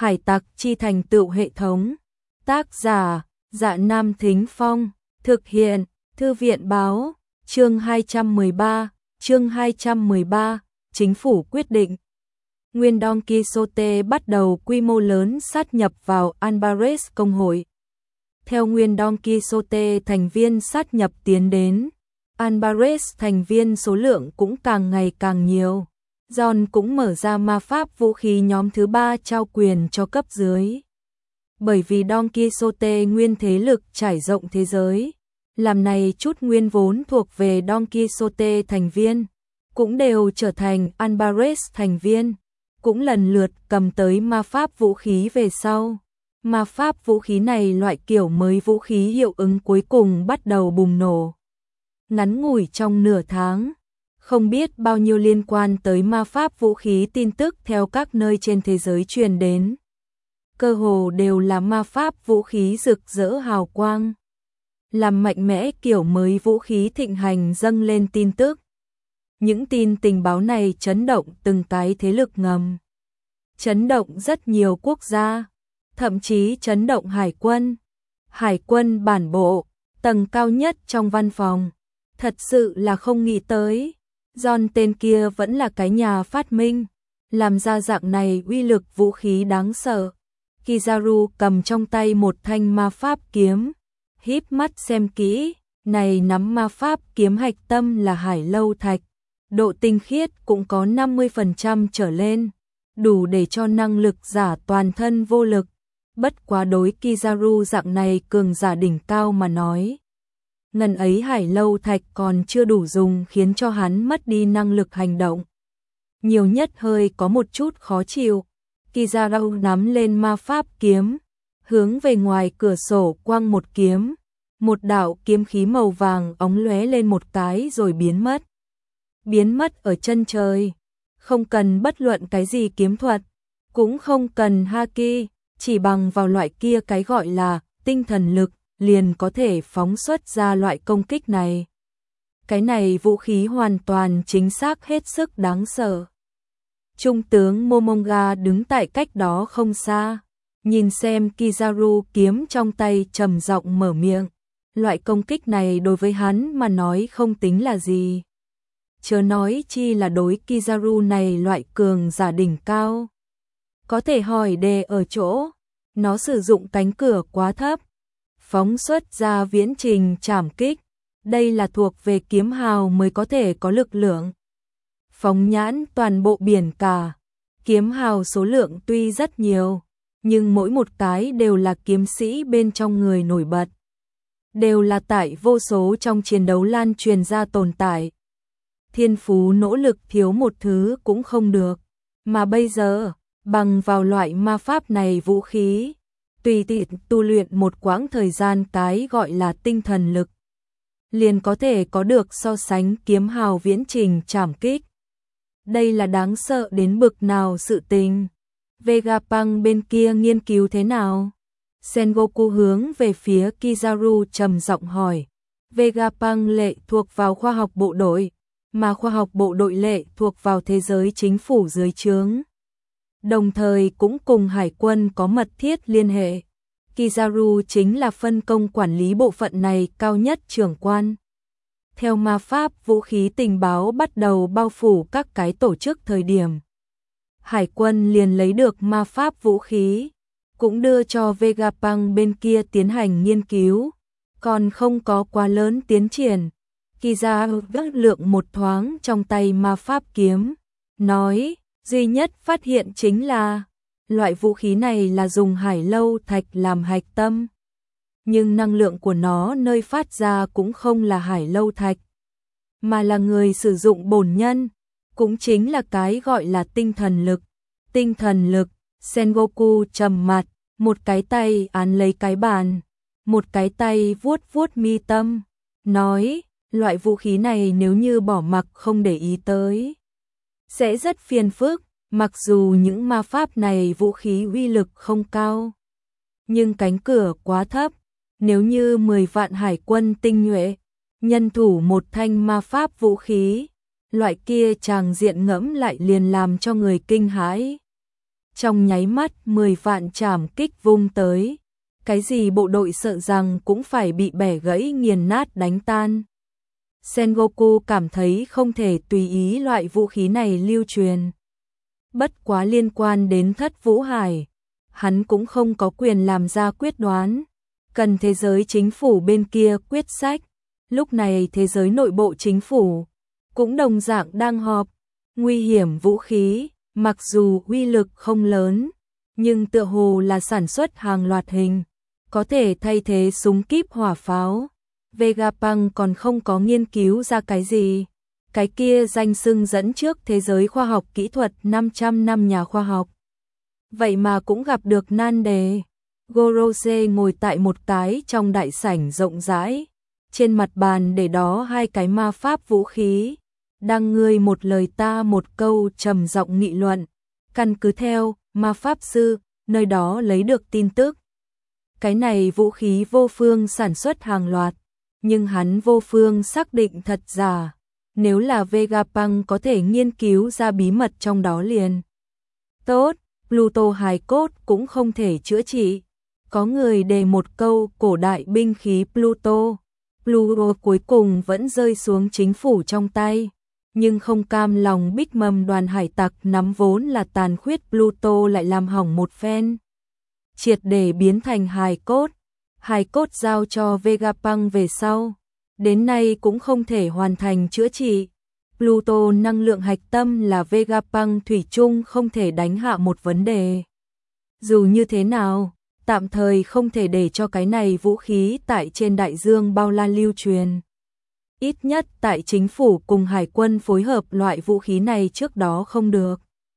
Hải tặc chi thành tựu hệ thống. Tác giả: Dạ Nam Thính Phong. Thực hiện: Thư viện báo. Chương 213. Chính phủ quyết định. Nguyên Don Quixote bắt đầu quy mô lớn sát nhập vào Alvarez công hội. Theo Nguyên Don Quixote thành viên sát nhập tiến đến, Alvarez thành viên số lượng cũng càng ngày càng nhiều. John cũng mở ra ma pháp vũ khí nhóm thứ 3 trao quyền cho cấp dưới. Bởi vì Don Quixote nguyên thế lực trải rộng thế giới, làm này chút nguyên vốn thuộc về Don Quixote thành viên, cũng đều trở thành Alvarez thành viên, cũng lần lượt cầm tới ma pháp vũ khí về sau. Ma pháp vũ khí này loại kiểu mới vũ khí hiệu ứng cuối cùng bắt đầu bùng nổ. Ngắn ngủi trong nửa tháng, không biết bao nhiêu liên quan tới ma pháp vũ khí tin tức theo các nơi trên thế giới truyền đến. Cơ hồ đều là ma pháp vũ khí rực rỡ hào quang, làm mạnh mẽ kiểu mới vũ khí thịnh hành dâng lên tin tức. Những tin tình báo này chấn động từng cái thế lực ngầm, chấn động rất nhiều quốc gia, thậm chí chấn động hải quân. Hải quân bản bộ, tầng cao nhất trong văn phòng, thật sự là không nghĩ tới. John tên kia vẫn là cái nhà phát minh, làm ra dạng này uy lực vũ khí đáng sợ. Kizaru cầm trong tay một thanh ma pháp kiếm, híp mắt xem kỹ, này nắm ma pháp kiếm hạch tâm là hải lâu thạch, độ tinh khiết cũng có 50% trở lên, đủ để cho năng lực giả toàn thân vô lực. Bất quá đối Kizaru dạng này cường giả đỉnh cao mà nói, ngần ấy hải lâu thạch còn chưa đủ dùng khiến cho hắn mất đi năng lực hành động. Nhiều nhất hơi có một chút khó chịu. Kizaru nắm lên ma pháp kiếm, hướng về ngoài cửa sổ quăng một kiếm, một đạo kiếm khí màu vàng óng lóe lên một cái rồi biến mất. Biến mất ở chân trời, không cần bất luận cái gì kiếm thuật, cũng không cần haki, chỉ bằng vào loại kia cái gọi là tinh thần lực, liền có thể phóng xuất ra loại công kích này. Cái này vũ khí hoàn toàn chính xác hết sức đáng sợ. Trung tướng Momonga đứng tại cách đó không xa, nhìn xem Kizaru kiếm trong tay trầm giọng mở miệng. Loại công kích này đối với hắn mà nói không tính là gì, chớ nói chi là đối Kizaru này loại cường giả đỉnh cao. Có thể hỏi đề ở chỗ, nó sử dụng cánh cửa quá thấp, phóng xuất ra viễn trình trảm kích, đây là thuộc về kiếm hào mới có thể có lực lượng. Phóng nhãn toàn bộ biển cả, kiếm hào số lượng tuy rất nhiều, nhưng mỗi một cái đều là kiếm sĩ bên trong người nổi bật, đều là tại vô số trong chiến đấu lan truyền ra tồn tại. Thiên phú nỗ lực thiếu một thứ cũng không được, mà bây giờ, bằng vào loại ma pháp này vũ khí, tùy tiện tu luyện một quãng thời gian cái gọi là tinh thần lực, liền có thể có được so sánh kiếm hào viễn trình trảm kích. Đây là đáng sợ đến bực nào sự tình. Vegapunk bên kia nghiên cứu thế nào? Sengoku hướng về phía Kizaru trầm giọng hỏi. Vegapunk lệ thuộc vào khoa học bộ đội, mà khoa học bộ đội lệ thuộc vào thế giới chính phủ dưới trướng, đồng thời cũng cùng hải quân có mật thiết liên hệ. Kizaru chính là phân công quản lý bộ phận này cao nhất trưởng quan. Theo ma pháp vũ khí tình báo bắt đầu bao phủ các cái tổ chức thời điểm, hải quân liền lấy được ma pháp vũ khí, cũng đưa cho Vegapunk bên kia tiến hành nghiên cứu, còn không có quá lớn tiến triển. Kizaru gác lượng một thoáng trong tay ma pháp kiếm, nói, duy nhất phát hiện chính là, loại vũ khí này là dùng hải lâu thạch làm hạch tâm, nhưng năng lượng của nó nơi phát ra cũng không là hải lâu thạch, mà là người sử dụng bổn nhân, cũng chính là cái gọi là tinh thần lực. Tinh thần lực, Sengoku trầm mặt, một cái tay án lấy cái bàn, một cái tay vuốt vuốt mi tâm, nói, loại vũ khí này nếu như bỏ mặc không để ý tới, sẽ rất phiền phức. Mặc dù những ma pháp này vũ khí uy lực không cao, nhưng cánh cửa quá thấp, nếu như 10 vạn hải quân tinh nhuệ, nhân thủ một thanh ma pháp vũ khí, loại kia tràng diện ngẫm lại liền làm cho người kinh hãi. Trong nháy mắt 10 vạn trảm kích vung tới. Cái gì bộ đội sợ rằng cũng phải bị bẻ gãy nghiền nát đánh tan. Sengoku cảm thấy không thể tùy ý loại vũ khí này lưu truyền. Bất quá liên quan đến Thất Vũ Hải, hắn cũng không có quyền làm ra quyết đoán. Cần thế giới chính phủ bên kia quyết sách. Lúc này thế giới nội bộ chính phủ cũng đồng dạng đang họp. Nguy hiểm vũ khí, mặc dù uy lực không lớn, nhưng tựa hồ là sản xuất hàng loạt hình, có thể thay thế súng kíp hỏa pháo. Vegapunk còn không có nghiên cứu ra cái gì. Cái kia danh xưng dẫn trước thế giới khoa học kỹ thuật 500 năm nhà khoa học. Vậy mà cũng gặp được nan đề. Gorose ngồi tại một cái trong đại sảnh rộng rãi. Trên mặt bàn để đó hai cái ma pháp vũ khí. Đang ngươi một lời ta một câu trầm giọng nghị luận. Căn cứ theo ma pháp sư, nơi đó lấy được tin tức. Cái này vũ khí vô phương sản xuất hàng loạt. Nhưng hắn vô phương xác định thật giả. Nếu là Vegapunk có thể nghiên cứu ra bí mật trong đó liền. Tốt, Pluto hài cốt cũng không thể chữa trị. Có người đề một câu cổ đại binh khí Pluto. Pluto cuối cùng vẫn rơi xuống chính phủ trong tay. Nhưng không cam lòng Big Mom đoàn hải tặc nắm vốn là tàn khuyết Pluto lại làm hỏng một phen. Triệt để biến thành hài cốt. Hài cốt giao cho Vegapunk về sau. Đến nay cũng không thể hoàn thành chữa trị. Pluto năng lượng hạch tâm là Vegapunk thủy chung không thể đánh hạ một vấn đề. Dù như thế nào, tạm thời không thể để cho cái này vũ khí tại trên đại dương bao la lưu truyền. Ít nhất tại chính phủ cùng hải quân phối hợp loại vũ khí này trước đó không được.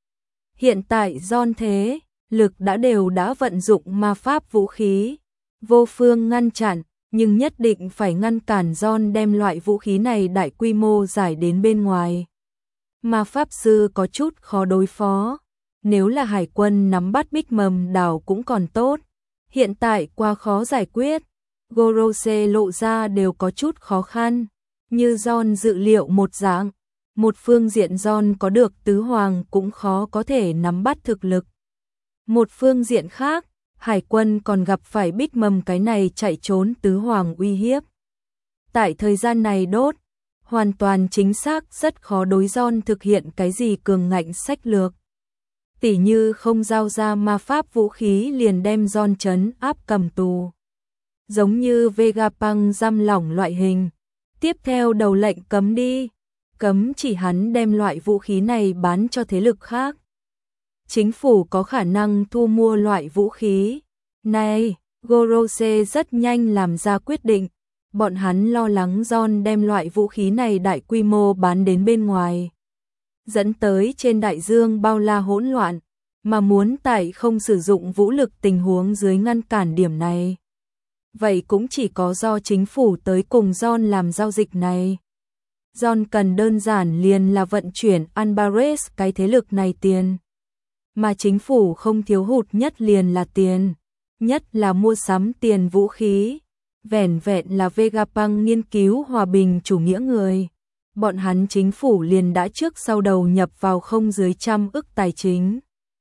Hiện tại John thế, lực đã vận dụng ma pháp vũ khí. Vô phương ngăn chặn, nhưng nhất định phải ngăn cản John đem loại vũ khí này đại quy mô giải đến bên ngoài. Ma pháp sư có chút khó đối phó. Nếu là hải quân nắm bắt Big Mom đảo cũng còn tốt. Hiện tại quá khó giải quyết. Gorose lộ ra đều có chút khó khăn. Như John dự liệu một dạng. Một phương diện John có được tứ hoàng cũng khó có thể nắm bắt thực lực. Một phương diện khác, hải quân còn gặp phải Big Mom cái này chạy trốn tứ hoàng uy hiếp. Tại thời gian này đốt, hoàn toàn chính xác rất khó đối John thực hiện cái gì cường ngạnh sách lược. Tỉ như không giao ra ma pháp vũ khí liền đem John trấn áp cầm tù. Giống như Vegapunk giam lỏng loại hình. Tiếp theo đầu lệnh cấm đi. Cấm chỉ hắn đem loại vũ khí này bán cho thế lực khác. Chính phủ có khả năng thu mua loại vũ khí này. Gorose rất nhanh làm ra quyết định. Bọn hắn lo lắng John đem loại vũ khí này đại quy mô bán đến bên ngoài, dẫn tới trên đại dương bao la hỗn loạn, mà muốn tại không sử dụng vũ lực tình huống dưới ngăn cản điểm này. Vậy cũng chỉ có do chính phủ tới cùng John làm giao dịch này. John cần đơn giản liền là vận chuyển Anbares cái thế lực này tiền. Mà chính phủ không thiếu hụt nhất liền là tiền. Nhất là mua sắm tiền vũ khí. Vẻn vẹn là Vegapunk nghiên cứu hòa bình chủ nghĩa người. Bọn hắn chính phủ liền đã trước sau đầu nhập vào không dưới 100 ức tài chính.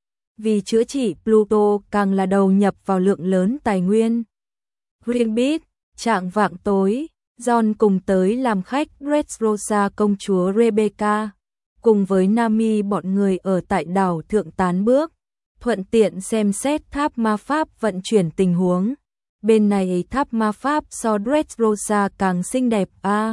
Vì chữa trị Pluto càng là đầu nhập vào lượng lớn tài nguyên. Greenpeace, trạng vạng tối, John cùng tới làm khách Dressrosa công chúa Rebecca, cùng với Nami bọn người ở tại đảo Thượng Tán Bước, thuận tiện xem xét tháp ma pháp vận chuyển tình huống. Bên này tháp ma pháp so Dressrosa càng xinh đẹp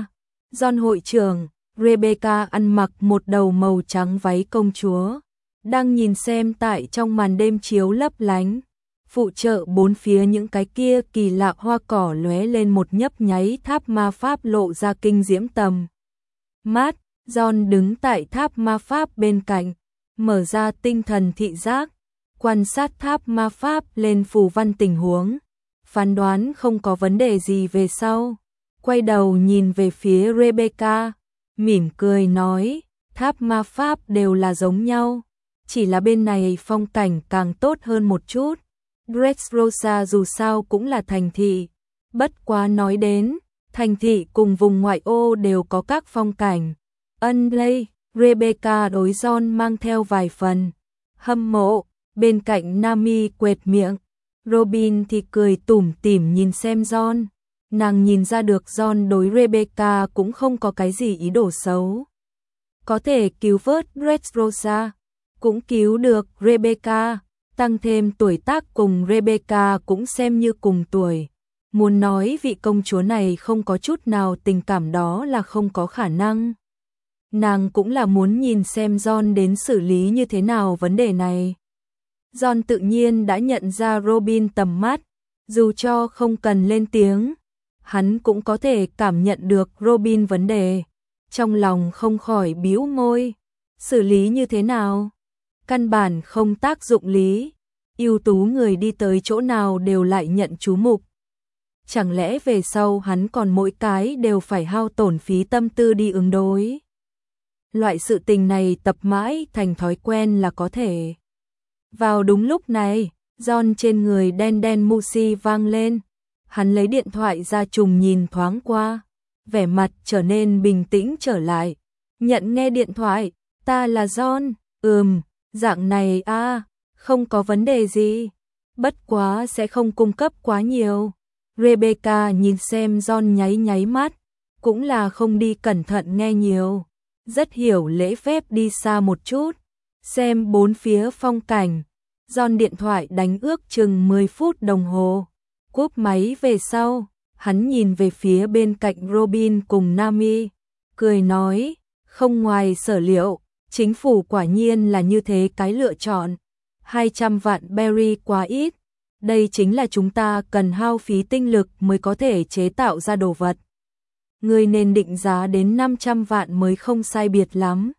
John hội trưởng, Rebecca ăn mặc một đầu màu trắng váy công chúa, đang nhìn xem tại trong màn đêm chiếu lấp lánh. Phụ trợ bốn phía những cái kia kỳ lạ hoa cỏ lóe lên một nhấp nháy tháp ma pháp lộ ra kinh diễm tầm mắt. John đứng tại tháp ma pháp bên cạnh, mở ra tinh thần thị giác, quan sát tháp ma pháp lên phù văn tình huống, phán đoán không có vấn đề gì về sau. Quay đầu nhìn về phía Rebecca, mỉm cười nói, tháp ma pháp đều là giống nhau, chỉ là bên này phong cảnh càng tốt hơn một chút. Dressrosa dù sao cũng là thành thị, bất quá nói đến, thành thị cùng vùng ngoại ô đều có các phong cảnh. Ân đây, Rebecca đối John mang theo vài phần hâm mộ, Bên cạnh Nami quệt miệng, Robin thì cười tủm tỉm nhìn xem John. Nàng nhìn ra được John đối Rebecca cũng không có cái gì ý đồ xấu. Có thể cứu vớt Dressrosa, cũng cứu được Rebecca, tăng thêm tuổi tác cùng Rebecca cũng xem như cùng tuổi. Muốn nói vị công chúa này không có chút nào tình cảm đó là không có khả năng. Nàng cũng là muốn nhìn xem John đến xử lý như thế nào vấn đề này. John tự nhiên đã nhận ra Robin tầm mắt, dù cho không cần lên tiếng, hắn cũng có thể cảm nhận được Robin vấn đề. Trong lòng không khỏi bĩu môi, xử lý như thế nào? Căn bản không tác dụng lý, ưu tú người đi tới chỗ nào đều lại nhận chú mục. Chẳng lẽ về sau hắn còn mỗi cái đều phải hao tổn phí tâm tư đi ứng đối? Loại sự tình này tập mãi thành thói quen là có thể. Vào đúng lúc này, John trên người đen đen Musi vang lên. Hắn lấy điện thoại ra trùng nhìn thoáng qua, vẻ mặt trở nên bình tĩnh trở lại. Nhận nghe điện thoại, ta là John, dạng này không có vấn đề gì. Bất quá sẽ không cung cấp quá nhiều. Rebecca nhìn xem John nháy nháy mắt, cũng là không đi cẩn thận nghe nhiều. Rất hiểu lễ phép đi xa một chút, xem bốn phía phong cảnh. John điện thoại đánh ước chừng 10 phút đồng hồ. Cúp máy về sau, hắn nhìn về phía bên cạnh Robin cùng Nami, cười nói, không ngoài sở liệu, chính phủ quả nhiên là như thế cái lựa chọn. 200 vạn berry quá ít, đây chính là chúng ta cần hao phí tinh lực mới có thể chế tạo ra đồ vật. Người nên định giá đến 500 vạn mới không sai biệt lắm.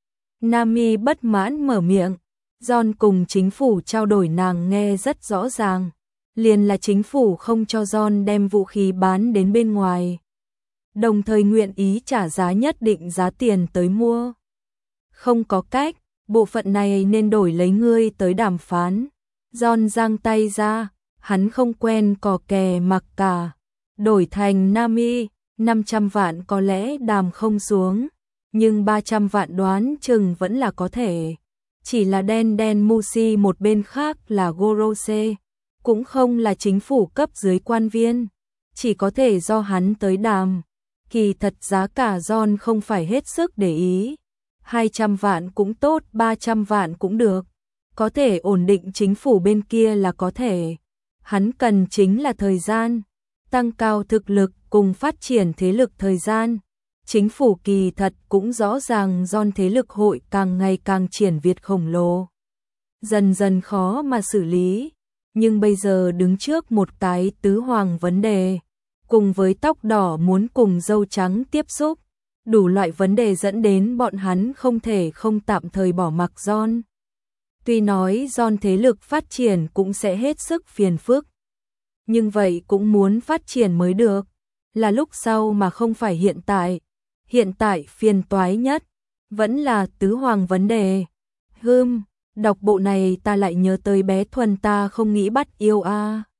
Nami bất mãn mở miệng, John cùng chính phủ trao đổi nàng nghe rất rõ ràng. Liền là chính phủ không cho John đem vũ khí bán đến bên ngoài. Đồng thời nguyện ý trả giá nhất định giá tiền tới mua. Không có cách, bộ phận này nên đổi lấy ngươi tới đàm phán. John giang tay ra, hắn không quen cò kè mặc cả. Đổi thành Nami, 500 vạn có lẽ đàm không xuống, nhưng 300 vạn đoán chừng vẫn là có thể. Chỉ là đen đen Musi một bên khác là Gorose, cũng không là chính phủ cấp dưới quan viên, chỉ có thể do hắn tới đàm. Kỳ thật giá cả John không phải hết sức để ý, 200 vạn cũng tốt, 300 vạn cũng được, có thể ổn định chính phủ bên kia là có thể. Hắn cần chính là thời gian, tăng cao thực lực cùng phát triển thế lực thời gian. Chính phủ kỳ thật cũng rõ ràng John thế lực hội càng ngày càng triển việt khổng lồ, dần dần khó mà xử lý. Nhưng bây giờ đứng trước một cái tứ hoàng vấn đề, cùng với tóc đỏ muốn cùng dâu trắng tiếp xúc, đủ loại vấn đề dẫn đến bọn hắn không thể không tạm thời bỏ mặc John. Tuy nói John thế lực phát triển cũng sẽ hết sức phiền phức, nhưng vậy cũng muốn phát triển mới được, là lúc sau mà không phải hiện tại. Hiện tại phiền toái nhất vẫn là tứ hoàng vấn đề. Đọc bộ này ta lại nhớ tới bé Thuần ta không nghĩ bắt yêu